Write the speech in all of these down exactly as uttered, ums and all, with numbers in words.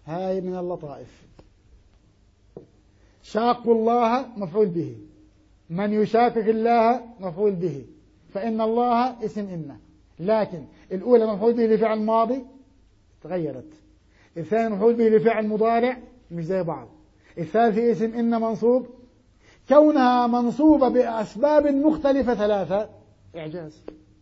هاي من اللطائف. شاق الله مفعول به، من يشاقق الله مفعول به، فإن الله اسم إن، لكن الأولى مفعول به لفعل ماضي تغيرت، الثاني مفعول به لفعل مضارع مش زي بعض، الثالث اسم إن منصوب، كونها منصوبة بأسباب مختلفة ثلاثة إعجاز.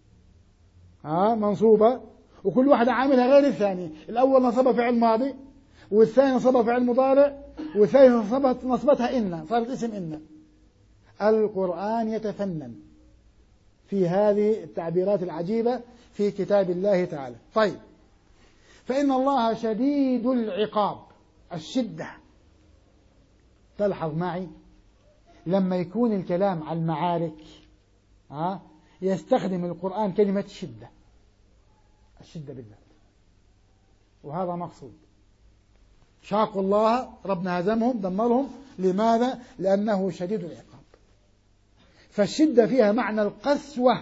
ها منصوبة وكل واحدة عاملها غير الثاني، الأول نصبها فعل ماضي، والثاني نصبها فعل مضارع، والثالث نصبت نصبتها إن، صارت اسم إن. القرآن يتفنن في هذه التعبيرات العجيبة في كتاب الله تعالى. طيب، فإن الله شديد العقاب، الشدة. تلحظ معي لما يكون الكلام عن المعارك ها يستخدم القرآن كلمة شدة، الشدة بالذات، وهذا مقصود. شاقوا الله، ربنا هزمهم دمرهم، لماذا؟ لأنه شديد العقاب. فالشدة فيها معنى القسوة،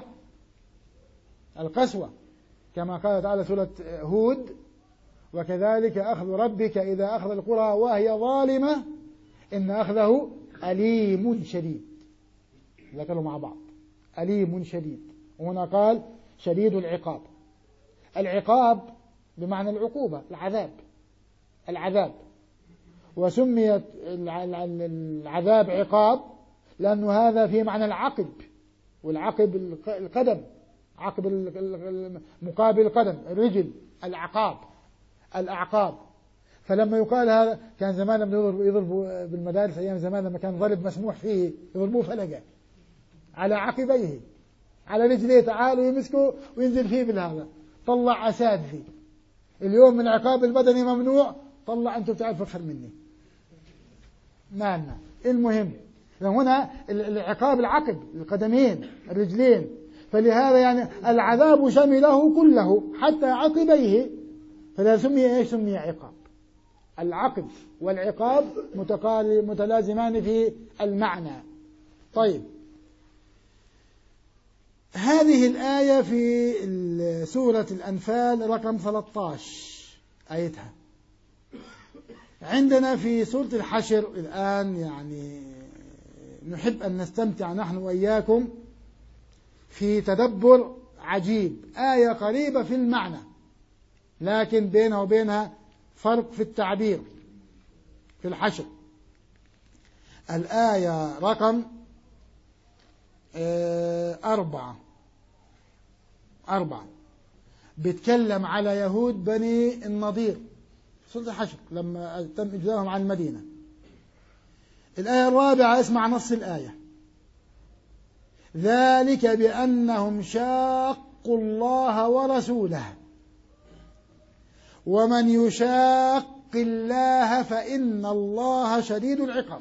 القسوة كما قال تعالى سورة هود: وكذلك أخذ ربك إذا أخذ القرى وهي ظالمة إن أخذه أليم شديد. ذكروا مع بعض أليم شديد، وهنا قال شديد العقاب. العقاب بمعنى العقوبة، العذاب، العذاب. وسميت العذاب عقاب لأنه هذا في معنى العقب، والعقب القدم، عقب مقابل القدم الرجل، الأعقاب، الأعقاب. فلما يقال هذا، كان زمان لما يضربوا بالمدارس أيام زمان لما كان ضرب مسموح فيه يضربوه فلقة على عقبيه، على رجليه، تعالوا يمسكوا وينزل فيه بالهذا، طلع أساد فيه. اليوم من العقاب البدني ممنوع، طلع أنتم تعرفوا أكثر مني مالنا. المهم هنا العقاب العقب، القدمين، الرجلين، فلهذا يعني العذاب شمله كله حتى عقبيه، فلا سمي ايش؟ سمي عقاب. العقب والعقاب متلازمان في المعنى. طيب، هذه الآية في سورة الأنفال رقم ثلاثة عشر آيتها. عندنا في سورة الحشر الآن يعني نحب أن نستمتع نحن وإياكم في تدبر عجيب، آية قريبة في المعنى لكن بينها وبينها فرق في التعبير. في الحشر الآية رقم أربعة أربعة بيتكلم على يهود بني النضير، سورة الحشر لما تم إجلاءهم عن المدينة. الآية الرابعة اسمع نص الآية: ذلك بأنهم شاقوا الله ورسوله ومن يشاق الله فإن الله شديد العقاب.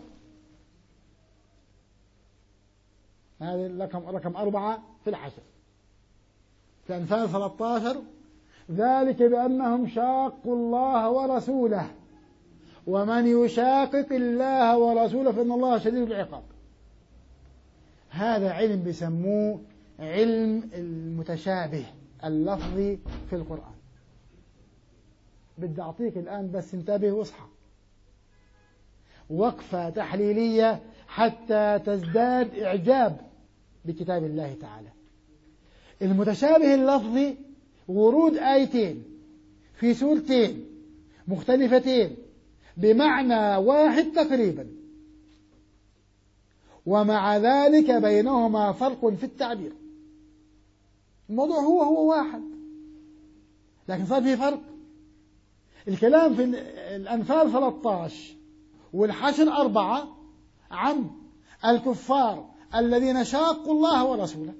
هذا رقم رقم أربعة في الحشر. في أنفال ثلاثة عشر: ذلك بأنهم شاقوا الله ورسوله ومن يشاقق الله ورسوله فإن الله شديد العقاب. هذا علم بيسموه علم المتشابه اللفظي في القرآن. بدي أعطيك الآن بس انتبه واصحى، وقفة تحليلية حتى تزداد إعجاب بكتاب الله تعالى. المتشابه اللفظي ورود آيتين في سورتين مختلفتين بمعنى واحد تقريبا، ومع ذلك بينهما فرق في التعبير. الموضوع هو هو واحد لكن صار فيه فرق. الكلام في الأنفال ثلاثة عشر والحشر أربعة عن الكفار الذين شاقوا الله ورسوله،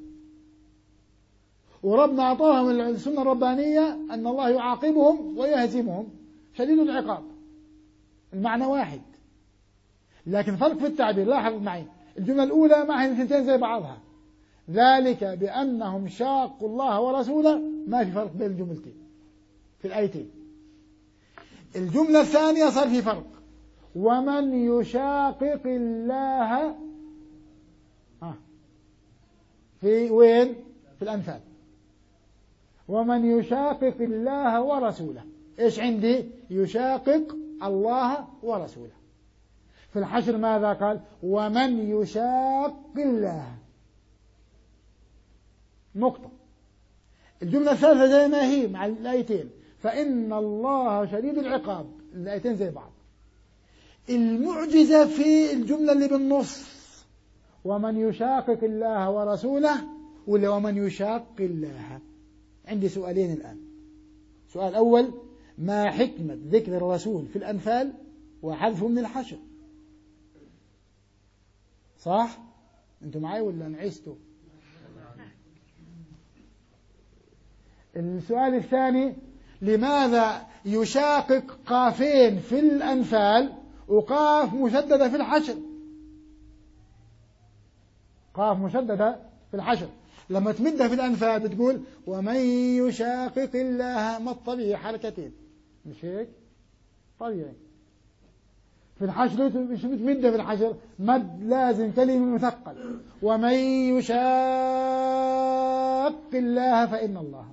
وربنا أعطاهم السنة الربانية أن الله يعاقبهم ويهزمهم شديد العقاب. المعنى واحد لكن فرق في التعبير. لاحظ معي الجملة الأولى معها الاثنتين زي بعضها، ذلك بأنهم شاقوا الله ورسوله، ما في فرق بين الجملتين في الآيتين. الجملة الثانية صار في فرق: ومن يشاقق الله ها في وين؟ في الأنفال. ومن يشاقق الله ورسوله، إيش عندي؟ يشاقق الله ورسوله. في الحشر ماذا قال؟ ومن يشاق الله. نقطة. الجملة الثالثة زي ما هي مع الآيتين، فإن الله شديد العقاب، الآيتين زي بعض. المعجزة في الجملة اللي بالنص، ومن يشاقق الله ورسوله، ولا ومن يشاق الله. عندي سؤالين الآن. سؤال أول: ما حكمة ذكر الرسول في الأنفال وحذفه من الحشر؟ صح؟ أنتم معي ولا نعيستوا؟ السؤال الثاني: لماذا يشاقق قافين في الأنفال وقاف مشددة في الحشر؟ قاف مشددة في الحشر، لما تمدها في الأنفال بتقول ومن يشاقق الله، ما الطبيعي حركتين، مش هيك؟ طبيعي. في الحشر مش بتمدها في الحشر، مد لازم كلمة مثقل، ومن يشاق الله فإن الله.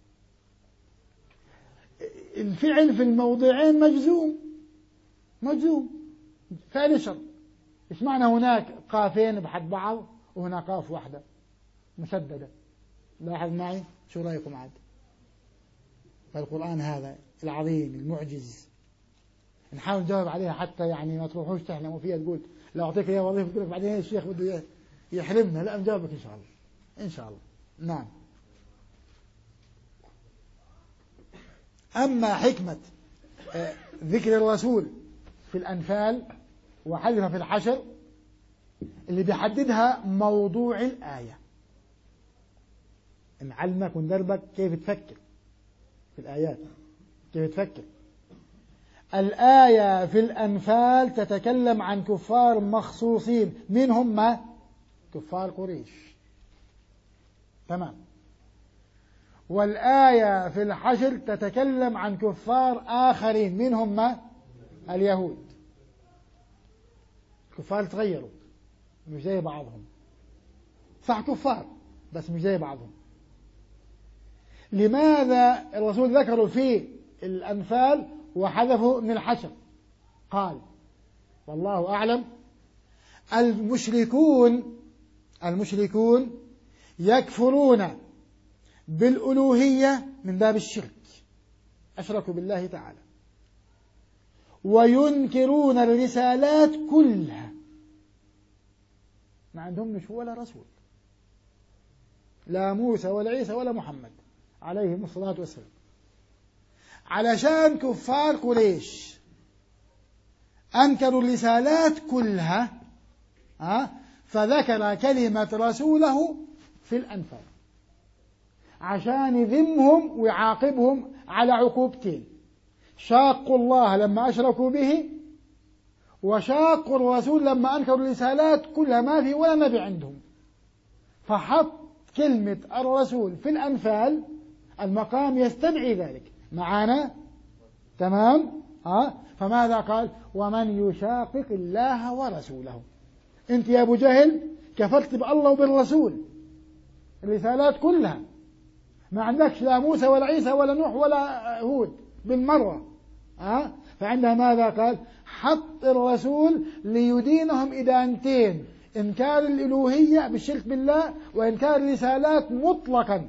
الفعل في الموضعين مجزوم، مجزوم فعل شرط. إيش معنى هناك قافين بحد بعض وهنا قاف واحدة مشددة؟ لاحظ معي، شو رأيكم عاد؟ فالقرآن هذا العظيم المعجز نحاول نجاوب عليها حتى يعني ما تروحوش تحلموا فيها تقول لا أعطيك يا وظيفة تقول لك بعدين الشيخ بده يحرمنا. لا، نجاوبك إن شاء الله، إن شاء الله. نعم. أما حكمة ذكر الرسول في الأنفال وحذف في الحشر اللي بيحددها موضوع الآية. نعلمك وندربك كيف تفكر في الآيات، كيف تفكر. الآية في الأنفال تتكلم عن كفار مخصوصين، من هم؟ كفار قريش، تمام. والآية في الحشر تتكلم عن كفار آخرين، من هم؟ اليهود. كفار تغيروا، مش زي بعضهم، صح كفار بس مش زي بعضهم. لماذا الرسول ذكروا في الأنفال وحذفوا من الحشر؟ قال والله أعلم: المشركون المشركون يكفرون بالألوهية من باب الشرك، أشركوا بالله تعالى، وينكرون الرسالات كلها، ما عندهم مش ولا رسول، لا موسى ولا عيسى ولا محمد عليهم الصلاة والسلام. علشان كفار قريش أنكروا الرسالات كلها، ها، فذكر كلمة رسوله في الأنفال عشان يذمهم ويعاقبهم على عقوبتين: شاقوا الله لما أشركوا به، وشاقوا الرسول لما أنكروا الرسالات كلها، ما في ولا نبي عندهم. فحط كلمة الرسول في الأنفال، المقام يستدعي ذلك. معانا؟ تمام؟ ها؟ فماذا قال؟ ومن يشاقق الله ورسوله. أنت يا أبو جهل كفرت بالله وبالرسول، الرسالات كلها، ما عندكش لا موسى ولا عيسى ولا نوح ولا هود بالمرة. ها؟ فعندها ماذا قال؟ حط الرسول ليدينهم إدانتين: إنكار الإلوهية بالشرك بالله، وإنكار الرسالات مطلقا.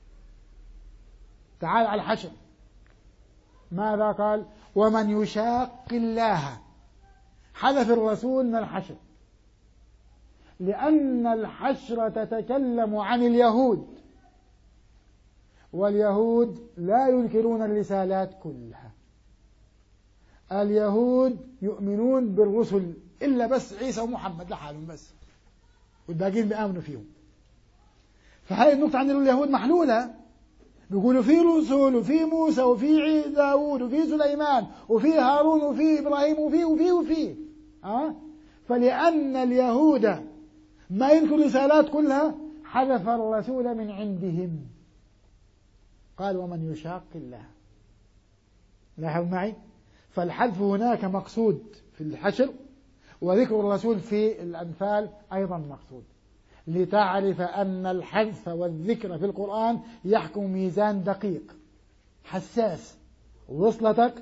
تعال على الحشر، ماذا قال؟ ومن يشاق الله، حذف الرسول من الحشر، لأن الحشر تتكلم عن اليهود، واليهود لا ينكرون الرسالات كلها. اليهود يؤمنون بالرسل إلا بس عيسى ومحمد لحالهم بس، والباقين بيآمنوا فيهم. فهذه النقطة عند اليهود محلولة، بيقولوا في رسل وفي موسى وفي داود وفي سليمان وفي هارون وفي إبراهيم وفي وفي وفي أه؟ فلأن اليهود ما ينكر الرسالات كلها حذف الرسول من عندهم. قال ومن يشاق الله. لاحظ معي، فالحذف هناك مقصود في الحشر، وذكر الرسول في الأنفال أيضا مقصود، لتعرف أن الحذف والذكر في القرآن يحكم ميزان دقيق حساس. وصلتك؟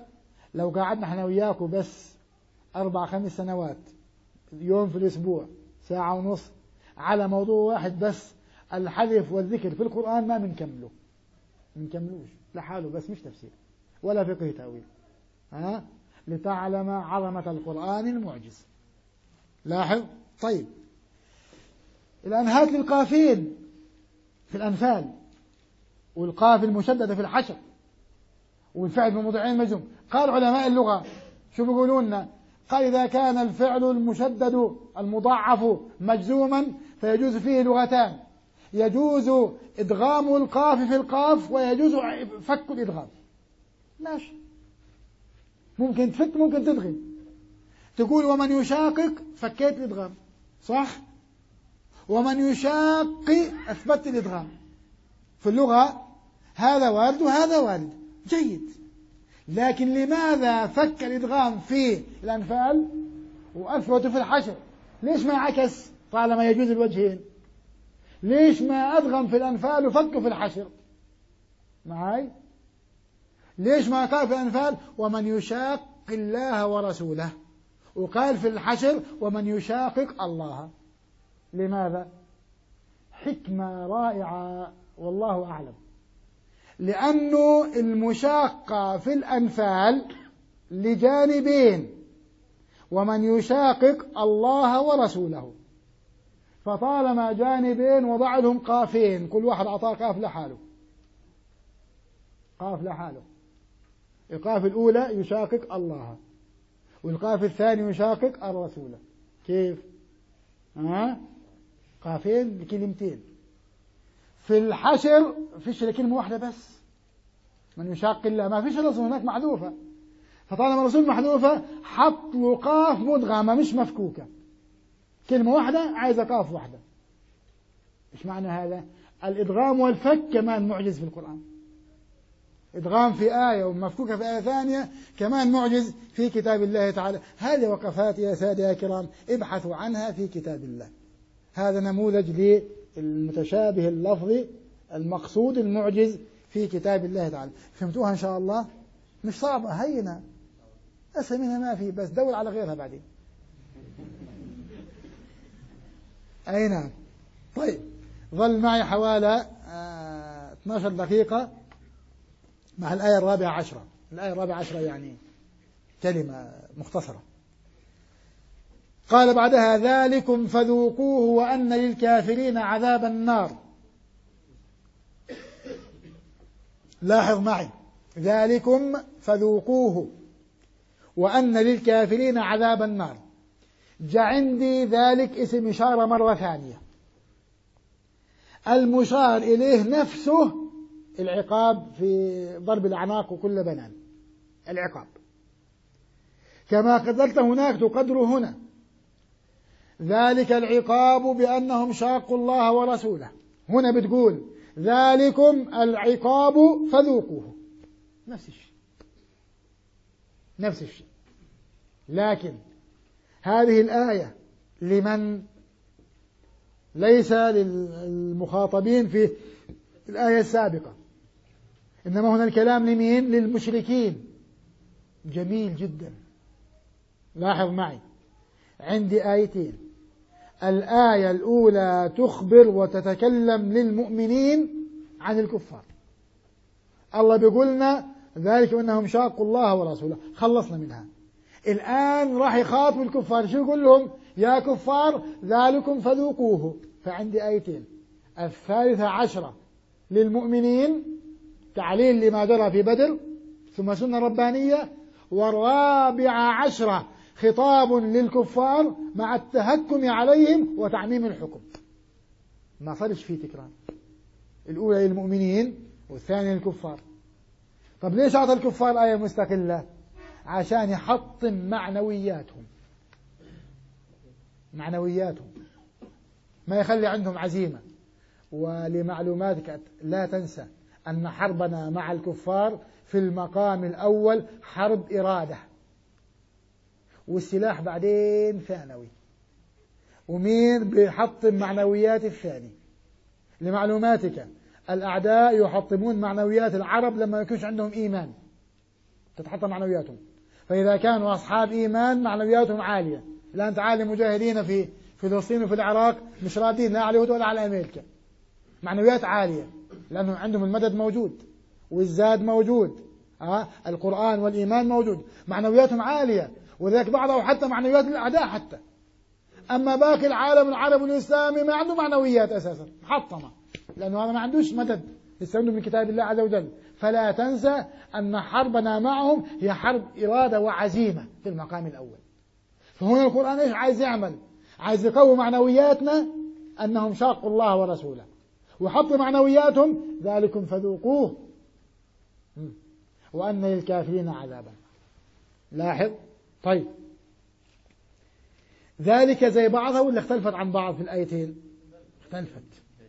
لو قعدنا احنا وياكم بس أربع خمس سنوات يوم في الأسبوع ساعة ونص على موضوع واحد بس، الحذف والذكر في القرآن، ما بنكمله بنكملوش لحاله، بس مش تفسير ولا فقه تأويل. ها لتعلم عظمة القرآن المعجز. لاحظ. طيب الأنهات للقافين في الأنفال، والقاف المشددة في الحشر، والفعل بموضعين مجزوم. قال علماء اللغة شو بيقولون لنا؟ قال إذا كان الفعل المشدد المضاعف مجزوما فيجوز فيه لغتان، يجوز إدغام القاف في القاف ويجوز فك الإدغام. ماشي، ممكن تفك ممكن تدغم. تقول ومن يشاقق فكيت الإدغام، صح؟ ومن يشاق أثبت الإدغام. في اللغة هذا وارد وهذا وارد، جيد. لكن لماذا فك الإدغام في الأنفال وأثبت في الحشر؟ ليش ما عكس طالما يجوز الوجهين؟ ليش ما أدغم في الأنفال وفك في الحشر؟ معاي؟ ليش ما قال في الأنفال ومن يشاق الله ورسوله، وقال في الحشر ومن يشاقق الله؟ لماذا؟ حكمة رائعة والله أعلم. لأنه المشاقة في الأنفال لجانبين، ومن يشاقق الله ورسوله، فطالما جانبين وضع لهم قافين، كل واحد أعطاه قاف لحاله، قاف لحاله. القاف الأولى يشاقق الله، والقاف الثاني يشاقق الرسول. كيف؟ ها؟ قافين بكلمتين. في الحشر فيش كلمة واحدة بس، من يشاق الله، ما فيش الرسول هناك محذوفة، فطالما الرسول محذوفة حط له قاف مدغمة مش مفكوكة، كلمة واحدة عايزة قاف واحدة. إيش معنى هذا؟ الإدغام والفك كمان معجز في القرآن. إدغام في آية ومفكوكة في آية ثانية كمان معجز في كتاب الله تعالى. هذه وقفات يا سادة يا كرام ابحثوا عنها في كتاب الله. هذا نموذج للمتشابه اللفظي المقصود المعجز في كتاب الله تعالى. فهمتوها إن شاء الله؟ مش صعبة، هينة، أسهل منها ما في، بس دور على غيرها بعدين. أي نعم. طيب ظل معي حوالي آه اثنتي عشرة دقيقة مع الآية الرابعة عشرة. الآية الرابعة عشرة يعني كلمة مختصرة. قال بعدها ذلكم فذوقوه وأن للكافرين عذاب النار. لاحظ معي، ذلكم فذوقوه وأن للكافرين عذاب النار. جاء عندي ذلك اسم إشارة مرة ثانية، المشار إليه نفسه العقاب في ضرب الأعناق وكل بنان، العقاب كما قدرت هناك تقدر هنا. ذلك العقاب بأنهم شاقوا الله ورسوله، هنا بتقول ذلكم العقاب فذوقوه، نفس الشيء نفس الشيء. لكن هذه الآية لمن؟ ليس للمخاطبين في الآية السابقة، إنما هنا الكلام لمين؟ للمشركين. جميل جدا. لاحظ معي، عندي آيتين. الآية الأولى تخبر وتتكلم للمؤمنين عن الكفار. الله بيقولنا ذلك أنهم شاقوا الله ورسوله، خلصنا منها. الآن راح يخاطب الكفار، شو يقول لهم؟ يا كفار ذلكم فذوقوه. فعندي آيتين، الثالثة عشرة للمؤمنين تعليل لما جرى في بدر ثم سنة ربانية، والرابعة عشرة خطاب للكفار مع التهكم عليهم وتعميم الحكم. ما صارش فيه تكرار، الأولى للمؤمنين والثانية للكفار. طب ليش أعطى الكفار آية مستقلة؟ عشان يحطم معنوياتهم معنوياتهم ما يخلي عندهم عزيمة. ولمعلوماتك لا تنسى أن حربنا مع الكفار في المقام الأول حرب إرادة، والسلاح بعدين ثانوي، ومين بيحطم معنويات الثاني. لمعلوماتك الأعداء يحطمون معنويات العرب لما يكونش عندهم إيمان، تتحطم معنوياتهم. فإذا كانوا أصحاب إيمان معنوياتهم عالية. الآن تعالي مجاهدين في فلسطين وفي العراق مش راضين لا على اليهود ولا على أمريكا، معنويات عالية لأنه عندهم المدد موجود والزاد موجود، أه؟ القرآن والإيمان موجود، معنوياتهم عالية، وذلك بعضهم حتى معنويات الأعداء حتى. أما باقي العالم العربي والإسلامي ما عنده معنويات أساسا، محطمة، لأنه هذا ما عندوش مدد يستمدوا من كتاب الله عز وجل. فلا تنسى أن حربنا معهم هي حرب إرادة وعزيمة في المقام الأول. فهنا القرآن إيش عايز يعمل؟ عايز يقوي معنوياتنا أنهم شاقوا الله ورسوله، وحط معنوياتهم ذلكم فذوقوه وأن للكافرين عذابا. لاحظ. طيب ذلك زي بعضها ولا اختلفت عن بعض في الآيتين؟ اختلفت.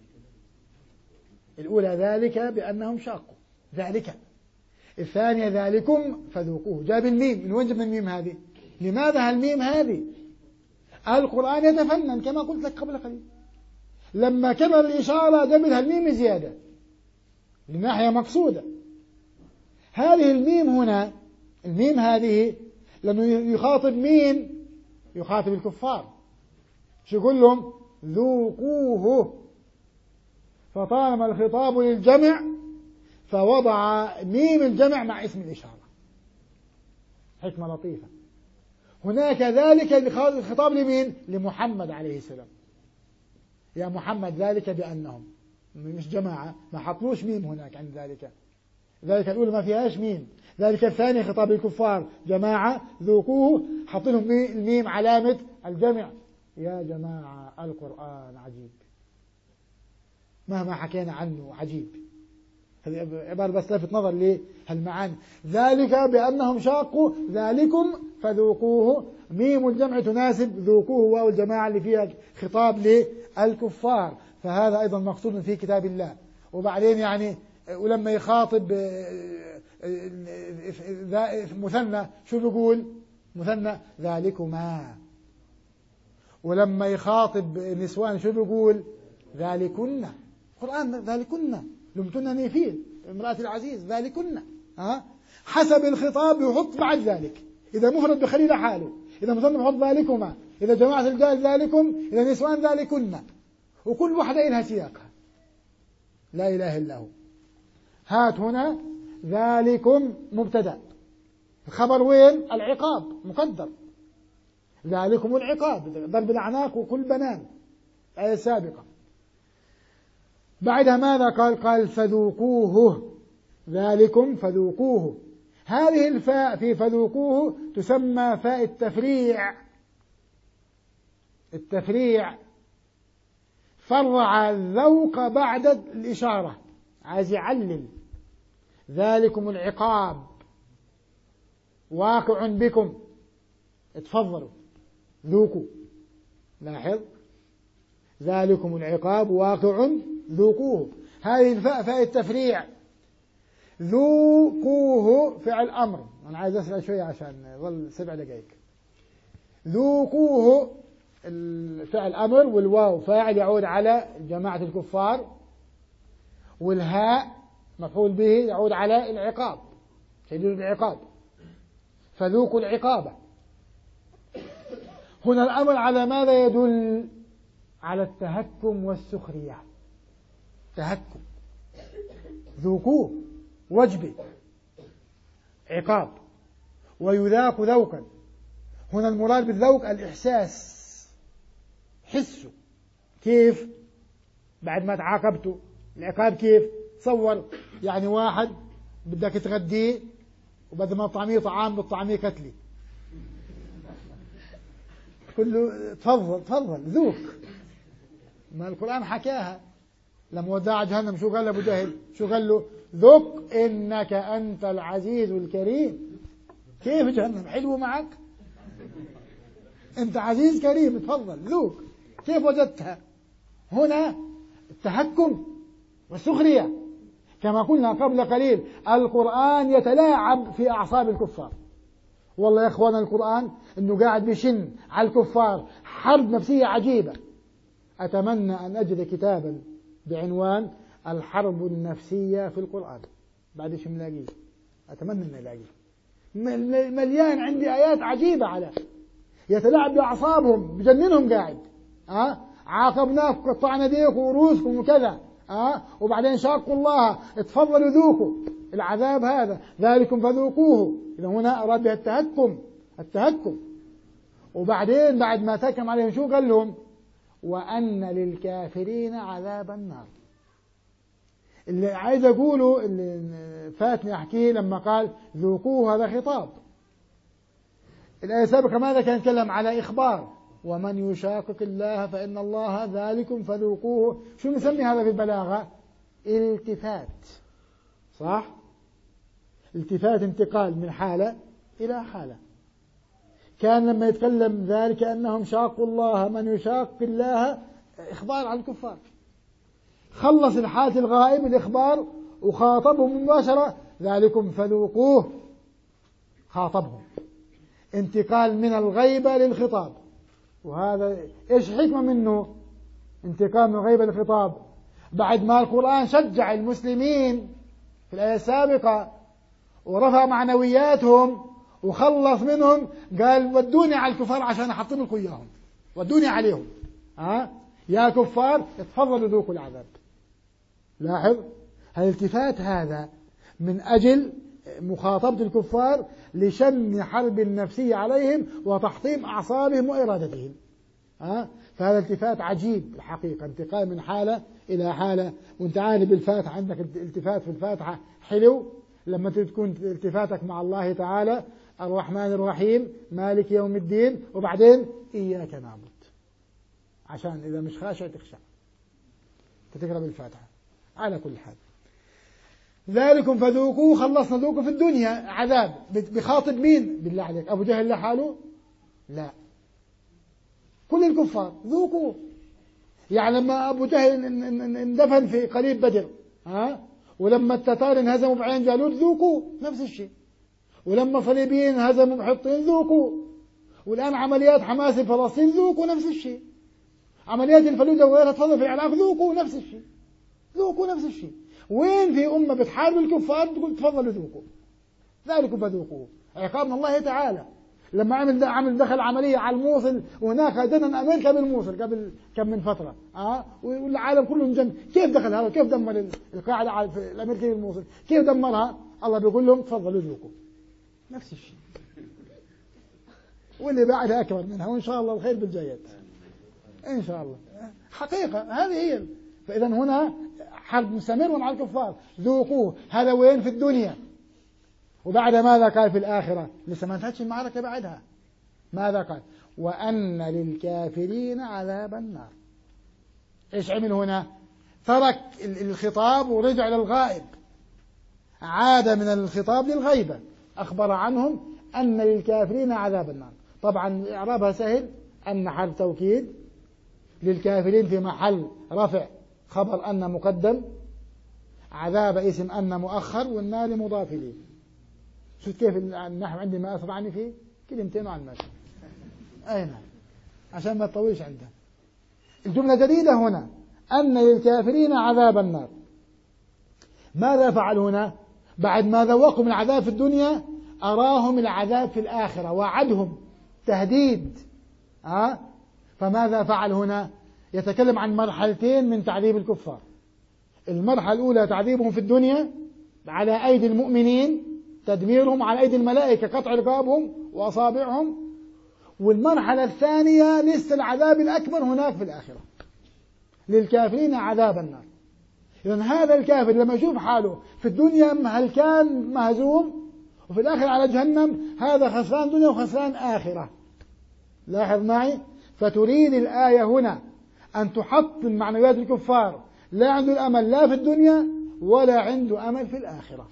الأولى ذلك بأنهم شاقوا، ذلك. الثانية ذلكم فذوقوه. جاب الميم، من وين جبنا الميم هذه؟ لماذا هالميم هذه؟ القرآن يتفنن كما قلت لك قبل قليل، لما كمل الإشارة جاب هالميم زيادة لناحية مقصودة. هذه الميم هنا، الميم هذه لأنه يخاطب مين؟ يخاطب الكفار. شو يقول لهم؟ ذوقوه. فطالما الخطاب للجمع فوضع ميم الجمع مع اسم الإشارة، حكمة لطيفة. هناك ذلك الخطاب لمين؟ لمحمد عليه السلام. يا محمد ذلك بأنهم، مش جماعة، ما حطلوش ميم هناك عند ذلك. ذلك الأولى ما فيهاش ميم. ذلك الثاني خطاب الكفار جماعة ذوقوه، حط لهم الميم علامة الجمع. يا جماعة القرآن عجيب، مهما حكينا عنه عجيب. هذه عبارة بس لفت نظر ليه هالمعاني. ذلك بأنهم شاقوا، ذلكم فذوقوه، ميم الجمع تناسب ذوقوه، واو الجماعة اللي فيها خطاب للكفار. فهذا أيضا مقصود في كتاب الله. وبعدين يعني ولما يخاطب مثنى شو بيقول؟ مثنى ذلكما. ولما يخاطب نسوان شو بيقول؟ ذلكن. القرآن ذلكن لمتن نيفين امرأة العزيز ذلكن. أه؟ حسب الخطاب يحط بعد ذلك. إذا مفرد بخليل حاله، إذا مثنى بحط ذلكما، إذا جماعة الرجال ذلكم، إذا نسوان ذلكن، وكل واحدة لها سياقها. لا إله إلا هو. هات هنا ذلكم مبتدأ، الخبر وين؟ العقاب مقدر. ذلكم العقاب، ضرب الأعناق وكل بنان، الآية السابقة. بعدها ماذا قال؟ قال فذوقوه، ذلكم فذوقوه. هذه الفاء في فذوقوه تسمى فاء التفريع. التفريع فرع الذوق بعد الإشارة، عايز يعلل. ذلكم العقاب واقع بكم، اتفضلوا ذوقوا. لاحظ، ذلكم العقاب واقع ذوقوه. هذه الفاء فاء التفريع. ذوقوه فعل أمر. أنا عايز أسرع شوية عشان يظل سبع دقائق. ذوقوه الفعل أمر، والواو فاعل يعود على جماعة الكفار، والهاء مفعول به يعود على العقاب، شديد العقاب. فذوقوا العقاب. هنا الأمر على ماذا يدل؟ على التهكم والسخرية. تهكم، ذوقوه وجبه، عقاب، ويذاق ذوقا. هنا المراد بالذوق الإحساس، حسه. كيف؟ بعد ما تعاقبته العقاب كيف؟ تصور يعني واحد بدك تغديه وبدل ما طعميه طعام بالطعميه كتلي، كله تفضل تفضل ذوق. ما القرآن حكاها لما ودع جهنم شو قال لأبو جهل؟ شو قال له؟ ذق إنك أنت العزيز الكريم. كيف جهنم حلو معك؟ أنت عزيز كريم، تفضل ذوق. كيف وجدتها؟ هنا التهكم والسخرية. كما قلنا قبل قليل القرآن يتلاعب في أعصاب الكفار. والله يا إخوانا القرآن إنه قاعد بيشن على الكفار حرب نفسية عجيبة. أتمنى أن أجد كتابا بعنوان الحرب النفسية في القرآن، بعد شو ملاقيه، أتمنى أن ألاقيه. مليان عندي آيات عجيبة على يتلاعب بأعصابهم بجننهم قاعد. أه؟ عاقبناكم قطعنا ايديكم ورؤوسكم وكذا. أه؟ وبعدين شاقوا الله اتفضلوا ذوقوا العذاب هذا ذلكم فذوقوه. إذا هنا أراد بها التهكم التهكم. وبعدين بعد ما تكم عليهم شو قال لهم؟ وأن للكافرين عذاب النار. اللي عايز أقوله اللي فاتني أحكيه لما قال ذوقوه هذا خطاب. الآية السابقة ماذا كان يتكلم على إخبار ومن يشاقق الله فإن الله ذلكم فذوقوه. شو نسمي هذا في البلاغة؟ التفات. صح؟ التفات انتقال من حالة إلى حالة. كان لما يتكلم ذلك أنهم شاقوا الله من يشاق الله إخبار عن الكفار. خلص الحالة الغائب الإخبار وخاطبهم مباشرة ذلكم فذوقوه. خاطبهم انتقال من الغيبة للخطاب. وهذا إيش حكمة منه انتقال من الغيبة للخطاب؟ بعد ما القرآن شجع المسلمين في الآية السابقة ورفع معنوياتهم وخلص منهم قال ودوني على الكفار عشان أحط لكم إياهم. ودوني عليهم. ها أه؟ يا كفار اتفضلوا ذوقوا العذاب. لاحظ الالتفات هذا من أجل مخاطبة الكفار لشن حرب نفسية عليهم وتحطيم أعصابهم وإرادتهم. أه؟ فهذا التفات عجيب الحقيقة انتقال من حالة إلى حالة. وانت عارف بالفاتحة عندك التفات في الفاتحة حلو لما تكون التفاتك مع الله تعالى الرحمن الرحيم مالك يوم الدين وبعدين إياك نعبد عشان إذا مش خاشع تخشع تتقرأ بالفاتحة. على كل حال ذلكم فذوقوه. خلصنا ذوقوا في الدنيا عذاب. بخاطب مين بالله عليك؟ أبو جهل لحاله؟ لا كل الكفار ذوقوا. يعني لما أبو جهل اندفن في قريب بدر ها ولما التتار انهزموا بعين جالوت ذوقوا نفس الشيء. ولما الصليبيين انهزموا بحطين ذوقوا. والآن عمليات حماس في فلسطين ذوقوا نفس الشيء. عمليات الفلوجة وغيرها تفضل في العراق ذوقوا نفس الشيء. ذوقوا نفس الشيء. وين في أمة بتحارب الكفار تقول تفضلوا ذوقوا ذلكم فذوقوه. عقاب من الله تعالى لما عمل عمل دخل عملية على الموصل وهناك دنن أمريكا بالموصل قبل كم من فترة آه والعالم كله انجن. كيف دخل هذا؟ كيف دمر القاعدة الأمريكية بالموصل؟ كيف دمرها؟ الله بيقول لهم تفضلوا ذوقوا نفس الشيء. واللي بعدها أكبر منها وإن شاء الله الخير بالجيد إن شاء الله. حقيقة هذه هي. فإذا هنا حرب مستمر مع الكفار ذوقوه. هذا وين في الدنيا. وبعد ماذا قال في الآخرة؟ لسه ما انتهتش المعركة بعدها. ماذا قال؟ وأن للكافرين عذاب النار. إيش عمل هنا؟ ترك الخطاب ورجع للغائب. عاد من الخطاب للغيبة. أخبر عنهم أن للكافرين عذاب النار. طبعا إعرابها سهل. أن حرف توكيد للكافرين في محل رفع خبر أن مقدم. عذاب اسم أن مؤخر والنار مضاف إليه. شوف كيف النحو عندي ما أسرعني فيه كلمتين عن الماشي. أي نعم عشان ما تطولش عنده. الجملة جديدة هنا أن للكافرين عذاب النار. ماذا فعل هنا؟ بعد ما ذوقوا من العذاب في الدنيا أراهم العذاب في الآخرة. وعدهم تهديد. أه؟ فماذا فعل هنا؟ يتكلم عن مرحلتين من تعذيب الكفار. المرحلة الأولى تعذيبهم في الدنيا على أيدي المؤمنين تدميرهم على أيدي الملائكة قطع رقابهم وأصابعهم. والمرحلة الثانية لسه العذاب الأكبر هناك في الآخرة للكافرين عذاب النار. إذن هذا الكافر لما يشوف حاله في الدنيا هل كان مهزوم وفي الآخر على جهنم هذا خسران دنيا وخسران آخرة. لاحظ معي. فتريد الآية هنا أن تحطم معنويات الكفار. لا عنده الأمل لا في الدنيا ولا عنده أمل في الآخرة.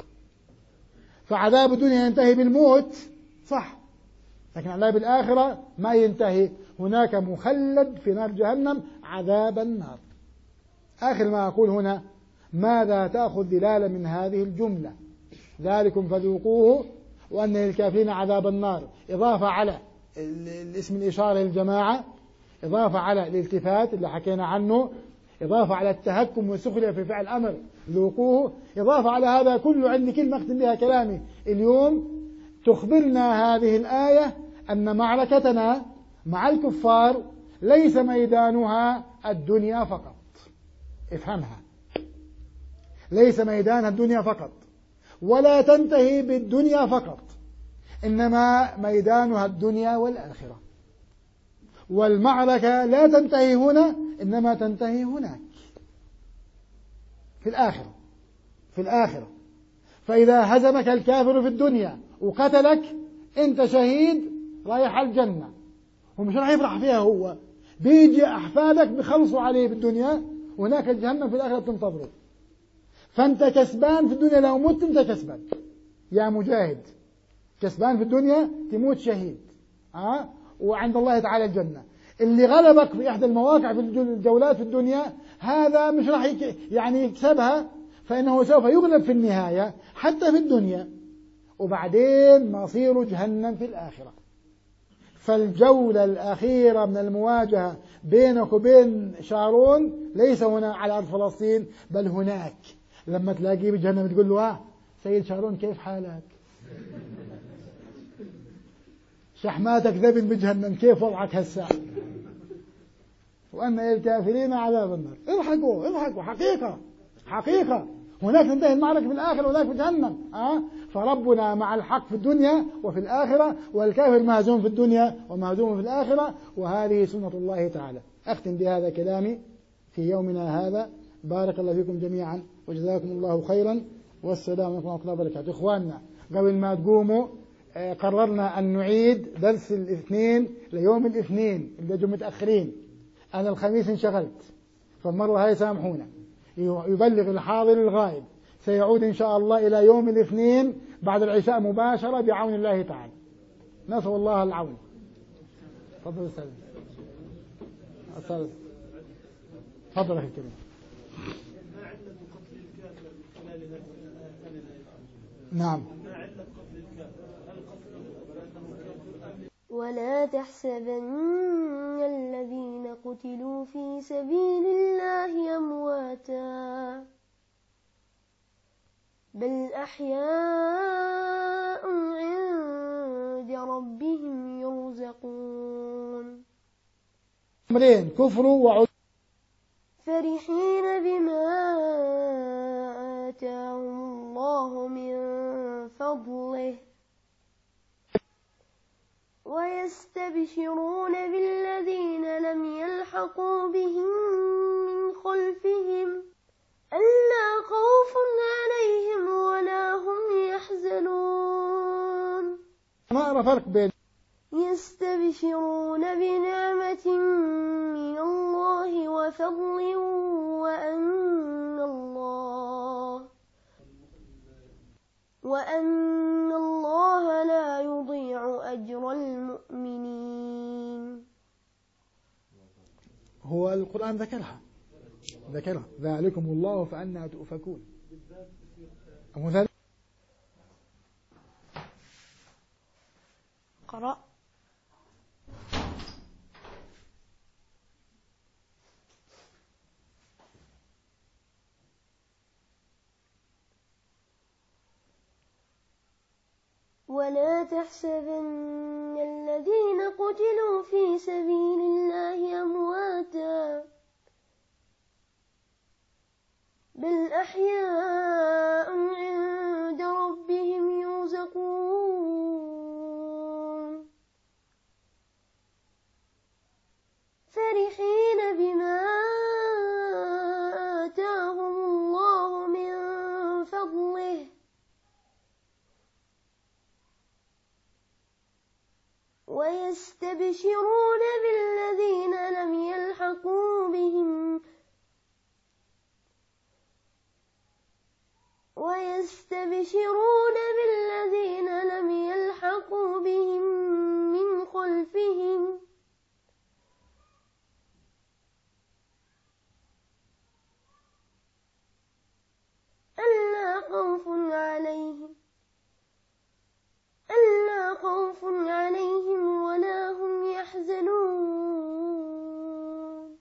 فعذاب الدنيا ينتهي بالموت صح لكن عذاب الآخرة ما ينتهي. هناك مخلد في نار جهنم عذاب النار. آخر ما أقول هنا ماذا تأخذ دلالة من هذه الجملة؟ ذلكم فذوقوه وأن للكافرين عذاب النار. إضافة على الاسم الإشارة للجماعة. إضافة على الالتفات اللي حكينا عنه. إضافة على التهكم والسخرية في فعل الأمر ذوقوه. إضافة على هذا كله عندي كلمة أختم بها كلامي اليوم تخبرنا هذه الآية أن معركتنا مع الكفار ليس ميدانها الدنيا فقط. افهمها، ليس ميدانها الدنيا فقط، ولا تنتهي بالدنيا فقط، إنما ميدانها الدنيا والآخرة. والمعركة لا تنتهي هنا، إنما تنتهي هناك في الآخرة. في الآخرة فإذا هزمك الكافر في الدنيا وقتلك، أنت شهيد رايح الجنة، ومش راح يفرح فيها هو، بيجي أحفادك بخلصوا عليه بالدنيا، وهناك الجهنم في الآخرة تنتظره. فأنت كسبان في الدنيا، لو مت أنت كسبان يا مجاهد، كسبان في الدنيا تموت شهيد، ها؟ وعند الله تعالى الجنة. اللي غلبك في إحدى المواقع في الجولات في الدنيا، هذا مش راح يعني يكسبها، فإنه سوف يغلب في النهاية حتى في الدنيا، وبعدين مصير جهنم في الآخرة. فالجولة الأخيرة من المواجهة بينك وبين شارون ليس هنا على أرض فلسطين، بل هناك، لما تلاقيه بجهنم تقول له آه سيد شارون كيف حالك؟ شحماتك ذبن بجهنم، كيف وضعك هسه؟ وأن الكافرين عذاب النار. اضحكوا اضحكوا، حقيقة حقيقة، هناك تنتهي المعركة في الآخرة وذاك في جهنم. أه؟ فربنا مع الحق في الدنيا وفي الآخرة، والكافر مهزوم في الدنيا ومهزوم في الآخرة، وهذه سنة الله تعالى. أختم بهذا كلامي في يومنا هذا. بارك الله فيكم جميعا وجزاكم الله خيرا، والسلام عليكم ورحمة الله وبركاته. إخواننا قبل ما تقوموا قررنا أن نعيد درس الاثنين ليوم الاثنين اللي جم متأخرين. أنا الخميس انشغلت، فالمرة هاي سامحونا. يبلغ الحاضر الغائب، سيعود إن شاء الله إلى يوم الاثنين بعد العشاء مباشرة بعون الله تعالى. نسأل الله العون. تفضل أستاذ. أستاذ تفضل أخي الكريم. نعم. ولا تحسبن الذين قتلوا في سبيل الله أمواتا بل أحياء عند ربهم يرزقون. أمرين: كفر وعد. فرحين بما آتاهم الله من فضله ويستبشرون بالذين لم يلحقوا بهم من خلفهم ألا خوف عليهم ولا هم يحزنون. ما أرى فرق بين يستبشرون بنعمة من الله وفضل وأن الله وأن الله لا يضيع أجر المؤمنين. هو القرآن ذكرها ذكرها ذلكم الله فأنا تؤفكون. قرأ. ولا تحسبن الذين قتلوا في سبيل الله أمواتا بل أحياء عند ربهم يرزقون. فرحين بما آتاهم الله من فضله ويستبشرون بالذين لم يلحقوا بهم ويستبشرون بالذين لم يلحقوا بهم من خلفهم ألا خوف عليهم ألا خوف عليهم ولا هم يحزنون.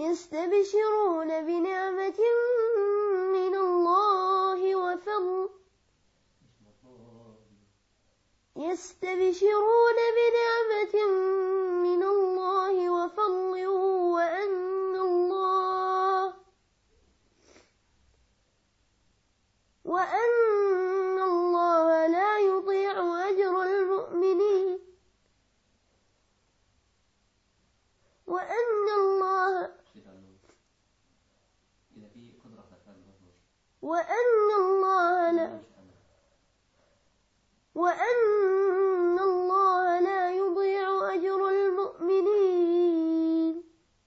يستبشرون بنعمة من الله وفضل يستبشرون بنعمة من الله وفضل وأن الله وأن الله لا يضيع أجر المؤمنين وأن الله وأن الله لا وأن الله لا يضيع أجر المؤمنين.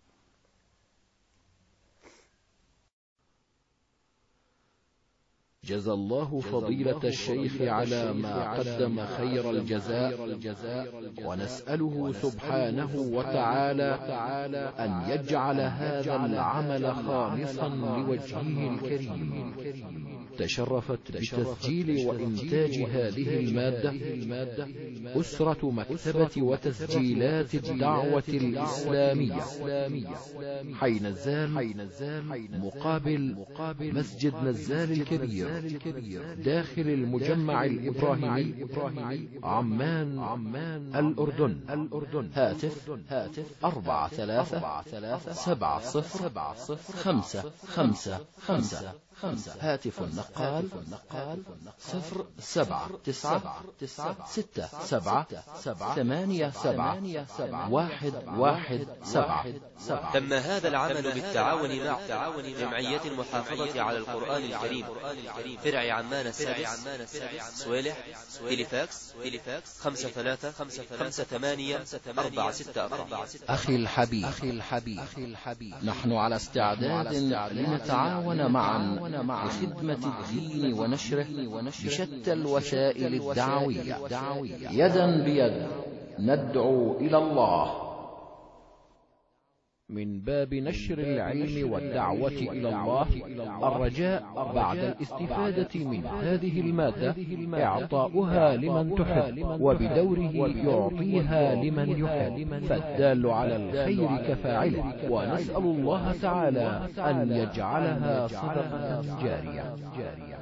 جزى الله فضيلة الشيخ على ما قدم خير الجزاء، ونسأله سبحانه وتعالى أن يجعل هذا العمل خالصا لوجهه الكريم. تشرفت بتسجيل وإنتاج هذه المادة أسرة مكتبة وتسجيلات الدعوة الإسلامية، حي نزال مقابل مسجد نزال الكبير، داخل المجمع الإبراهيمي، عمان الأردن. هاتف أربعة ثلاثة سبعة صفر خمسة خمسة خمسة. هاتف النقال صفر سبعة تسعة ستة سبعة ثمانية سبعة واحد واحد سبعة. تم هذا العمل بالتعاون مع جمعية المحافظة على القرآن الكريم فرع عمان السادس سويلح. تليفاكس خمسة ثلاثة خمسة ثمانية أربعة ستة أربعة. أخي الحبيب، نحن على استعداد لنتعاون معا لخدمة الدين ونشره بشتى الوسائل الدعوية، يدا بيد ندعو إلى الله من باب نشر العلم والدعوة إلى الله. الرجاء بعد الاستفادة من هذه المادة إعطاؤها لمن تحب، وبدوره يعطيها لمن يحب، فالدال على الخير كفاعله. ونسأل الله تعالى أن يجعلها صدقة جارية.